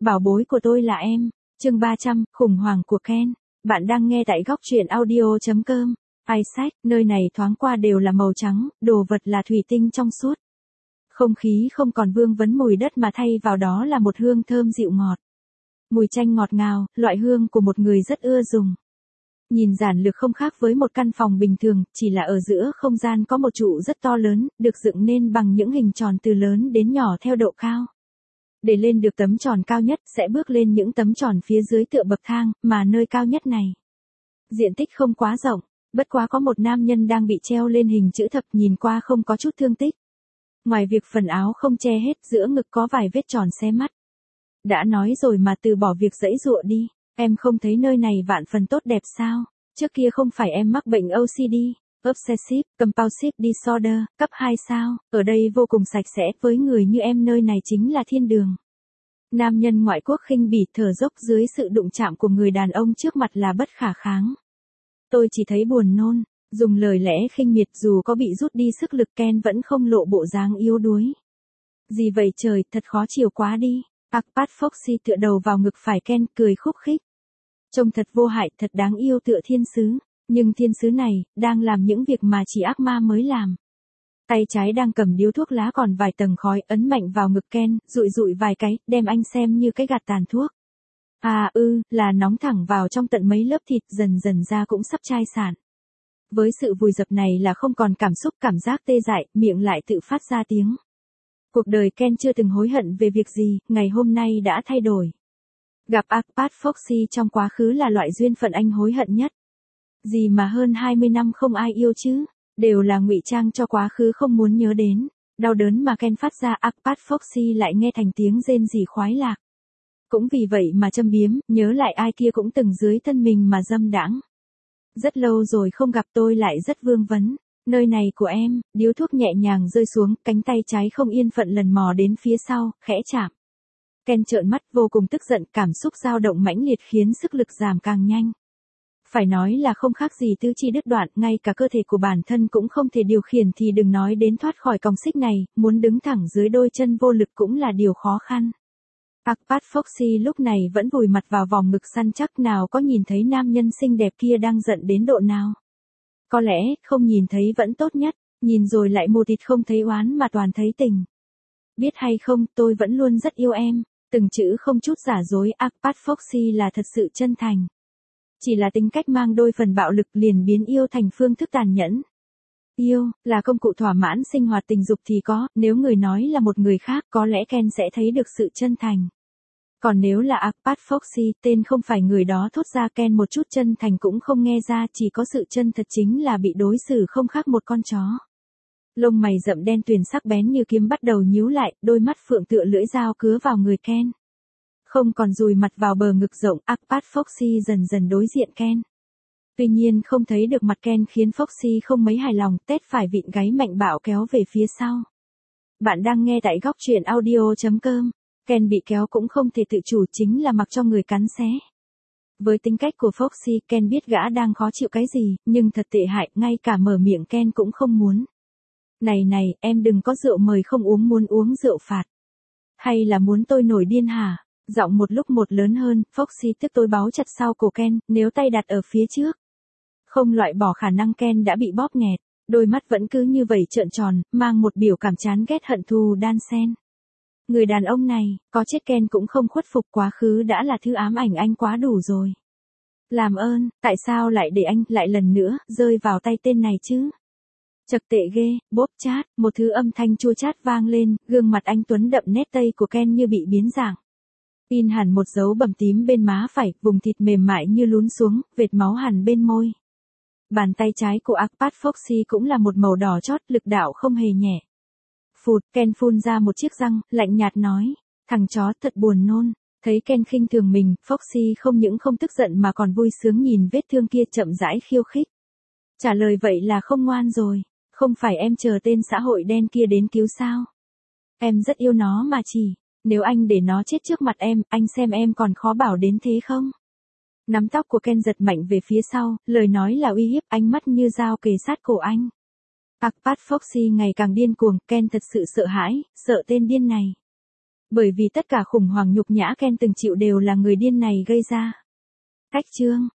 Bảo bối của tôi là em. Chương 300, khủng hoảng của Ken. Bạn đang nghe tại góc truyện audio.com. Isaac, nơi này thoáng qua đều là màu trắng, đồ vật là thủy tinh trong suốt. Không khí không còn vương vấn mùi đất mà thay vào đó là một hương thơm dịu ngọt. Mùi chanh ngọt ngào, loại hương của một người rất ưa dùng. Nhìn giản lược không khác với một căn phòng bình thường, chỉ là ở giữa không gian có một trụ rất to lớn, được dựng nên bằng những hình tròn từ lớn đến nhỏ theo độ cao. Để lên được tấm tròn cao nhất, sẽ bước lên những tấm tròn phía dưới tựa bậc thang, mà nơi cao nhất này. Diện tích không quá rộng, bất quá có một nam nhân đang bị treo lên hình chữ thập, nhìn qua không có chút thương tích. Ngoài việc phần áo không che hết, giữa ngực có vài vết tròn xé mắt. Đã nói rồi mà từ bỏ việc giãy giụa đi, em không thấy nơi này vạn phần tốt đẹp sao? Trước kia không phải em mắc bệnh OCD, Obsessive Compulsive Disorder, cấp 2 sao? Ở đây vô cùng sạch sẽ, với người như em nơi này chính là thiên đường. Nam nhân ngoại quốc khinh bỉ thở dốc dưới sự đụng chạm của người đàn ông trước mặt là bất khả kháng. Tôi chỉ thấy buồn nôn, dùng lời lẽ khinh miệt, dù có bị rút đi sức lực Ken vẫn không lộ bộ dáng yếu đuối. Gì vậy trời, thật khó chịu quá đi. Arpad Foxy tựa đầu vào ngực phải Ken, cười khúc khích. Trông thật vô hại, thật đáng yêu tựa thiên sứ. Nhưng thiên sứ này, đang làm những việc mà chỉ ác ma mới làm. Tay trái đang cầm điếu thuốc lá còn vài tầng khói, ấn mạnh vào ngực Ken, dụi dụi vài cái, đem anh xem như cái gạt tàn thuốc. Là nóng thẳng vào trong tận mấy lớp thịt, dần dần ra cũng sắp chai sạn. Với sự vùi dập này là không còn cảm xúc, cảm giác tê dại, miệng lại tự phát ra tiếng. Cuộc đời Ken chưa từng hối hận về việc gì, ngày hôm nay đã thay đổi. Gặp Arpad Foxy trong quá khứ là loại duyên phận anh hối hận nhất. Gì mà hơn 20 năm không ai yêu chứ, đều là ngụy trang cho quá khứ không muốn nhớ đến. Đau đớn mà Ken phát ra, Arpad Foxy lại nghe thành tiếng rên rỉ khoái lạc. Cũng vì vậy mà châm biếm, nhớ lại ai kia cũng từng dưới thân mình mà dâm đãng. Rất lâu rồi không gặp, tôi lại rất vương vấn. Nơi này của em, điếu thuốc nhẹ nhàng rơi xuống, cánh tay trái không yên phận lần mò đến phía sau, khẽ chạm. Ken trợn mắt vô cùng tức giận, cảm xúc dao động mãnh liệt khiến sức lực giảm càng nhanh. Phải nói là không khác gì tứ chi đứt đoạn, ngay cả cơ thể của bản thân cũng không thể điều khiển thì đừng nói đến thoát khỏi còng xích này, muốn đứng thẳng dưới đôi chân vô lực cũng là điều khó khăn. Arpad Foxy lúc này vẫn vùi mặt vào vòng ngực săn chắc, nào có nhìn thấy nam nhân xinh đẹp kia đang giận đến độ nào. Có lẽ, không nhìn thấy vẫn tốt nhất, nhìn rồi lại mù tịt không thấy oán mà toàn thấy tình. Biết hay không, tôi vẫn luôn rất yêu em, từng chữ không chút giả dối, Arpad Foxy là thật sự chân thành. Chỉ là tính cách mang đôi phần bạo lực liền biến yêu thành phương thức tàn nhẫn. Yêu, là công cụ thỏa mãn sinh hoạt tình dục thì có, nếu người nói là một người khác có lẽ Ken sẽ thấy được sự chân thành. Còn nếu là Arpad Foxy, tên không phải người đó thốt ra, Ken một chút chân thành cũng không nghe ra, chỉ có sự chân thật chính là bị đối xử không khác một con chó. Lông mày rậm đen tuyền sắc bén như kiếm bắt đầu nhíu lại, đôi mắt phượng tựa lưỡi dao cứa vào người Ken. Không còn dùi mặt vào bờ ngực rộng, Arpad Foxy dần dần đối diện Ken. Tuy nhiên không thấy được mặt Ken khiến Foxy không mấy hài lòng, tét phải vịn gáy mạnh bạo kéo về phía sau. Bạn đang nghe tại góc truyện audio.com. Ken bị kéo cũng không thể tự chủ, chính là mặc cho người cắn xé. Với tính cách của Foxy, Ken biết gã đang khó chịu cái gì, nhưng thật tệ hại, ngay cả mở miệng Ken cũng không muốn. Này, em đừng có rượu mời không uống, muốn uống rượu phạt. Hay là muốn tôi nổi điên hả? Giọng một lúc một lớn hơn, Foxy tức tối báu chặt sau cổ Ken, nếu tay đặt ở phía trước. Không loại bỏ khả năng Ken đã bị bóp nghẹt, đôi mắt vẫn cứ như vậy trợn tròn, mang một biểu cảm chán ghét hận thù đan xen. Người đàn ông này, có chết Ken cũng không khuất phục, quá khứ đã là thứ ám ảnh anh quá đủ rồi. Làm ơn, tại sao lại để anh lại lần nữa rơi vào tay tên này chứ? Chật tệ ghê, bóp chát, một thứ âm thanh chua chát vang lên, gương mặt anh tuấn đậm nét tây của Ken như bị biến dạng. In hẳn một dấu bầm tím bên má phải, vùng thịt mềm mại như lún xuống, vệt máu hẳn bên môi. Bàn tay trái của Arpad Foxy cũng là một màu đỏ chót, lực đạo không hề nhẹ. Phụt, Ken phun ra một chiếc răng, lạnh nhạt nói, thằng chó thật buồn nôn. Thấy Ken khinh thường mình, Foxy không những không tức giận mà còn vui sướng nhìn vết thương kia, chậm rãi khiêu khích. Trả lời vậy là không ngoan rồi, không phải em chờ tên xã hội đen kia đến cứu sao? Em rất yêu nó mà chỉ, nếu anh để nó chết trước mặt em, anh xem em còn khó bảo đến thế không? Nắm tóc của Ken giật mạnh về phía sau, lời nói là uy hiếp, ánh mắt như dao kề sát cổ anh. Arpad Foxy ngày càng điên cuồng, Ken thật sự sợ hãi, sợ tên điên này. Bởi vì tất cả khủng hoảng nhục nhã Ken từng chịu đều là người điên này gây ra. Cách chương